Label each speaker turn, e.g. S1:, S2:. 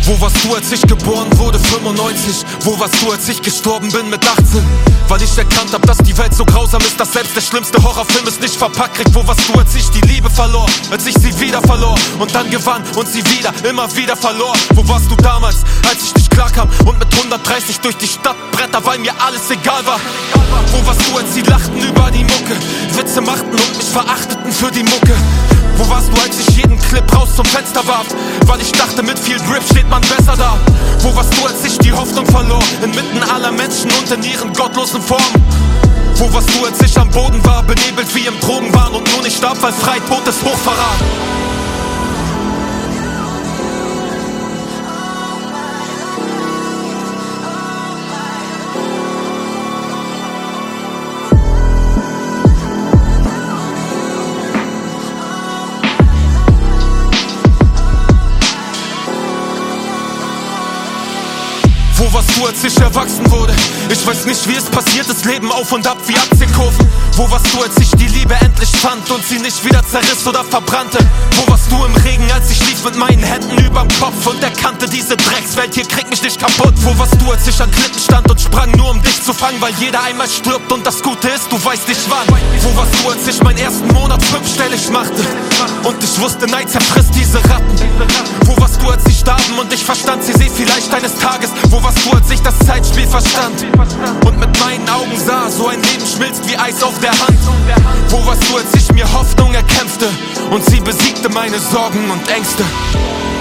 S1: Wo warst du, als ich geboren wurde, 95? Wo warst du, als ich gestorben bin mit 18? Weil ich erkannt hab, dass die Welt so grausam ist, dass selbst der schlimmste Horrorfilm es nicht verpackt kriegt. Wo warst du, als ich die Liebe verlor, als ich sie wieder verlor und dann gewann und sie wieder, immer wieder verlor? Wo warst du damals, als ich nicht klarkam und mit 130 durch die Stadt bretter, weil mir alles egal war? Wo warst du, als sie lachten über die Mucke, Witze machten und mich verachteten für die Mucke? Wo warst du, als ich jeden Clip raus zum Fenster warf, weil ich dachte, mit viel Drip steht man besser da? Wo warst du, als ich die Hoffnung verlor, inmitten aller Menschen und in ihren gottlosen Formen? Wo warst du, als ich am Boden war, benebelt wie im Drogenwahn und nur nicht starb, weil Freitod ist Hochverrat? Wo warst du, als ich erwachsen wurde? Ich weiß nicht, wie es passiert ist, Leben auf und ab wie Aktienkurven. Wo warst du, als ich die Liebe endlich fand und sie nicht wieder zerriss oder verbrannte? Wo warst du im Regen, als ich lief mit meinen Händen überm Kopf und erkannte, diese Dreckswelt hier kriegt mich nicht kaputt? Wo warst du, als ich an Klippen stand und sprang, nur um dich zu fangen, weil jeder einmal stirbt und das Gute ist, du weißt nicht wann? Wo warst du, als ich meinen ersten Monat fünfstellig machte und ich wusste, Neid zerfrisst diese Ratten? Wo warst du, als sie starben und ich verstand, sie seh vielleicht eines Tages? Wo warst du, als ich das Zeitspiel verstand und mit meinen Augen sah, so ein Leben schmilzt wie Eis auf der Hand? Wo warst du, als ich mir Hoffnung erkämpfte und sie besiegte meine Sorgen und Ängste?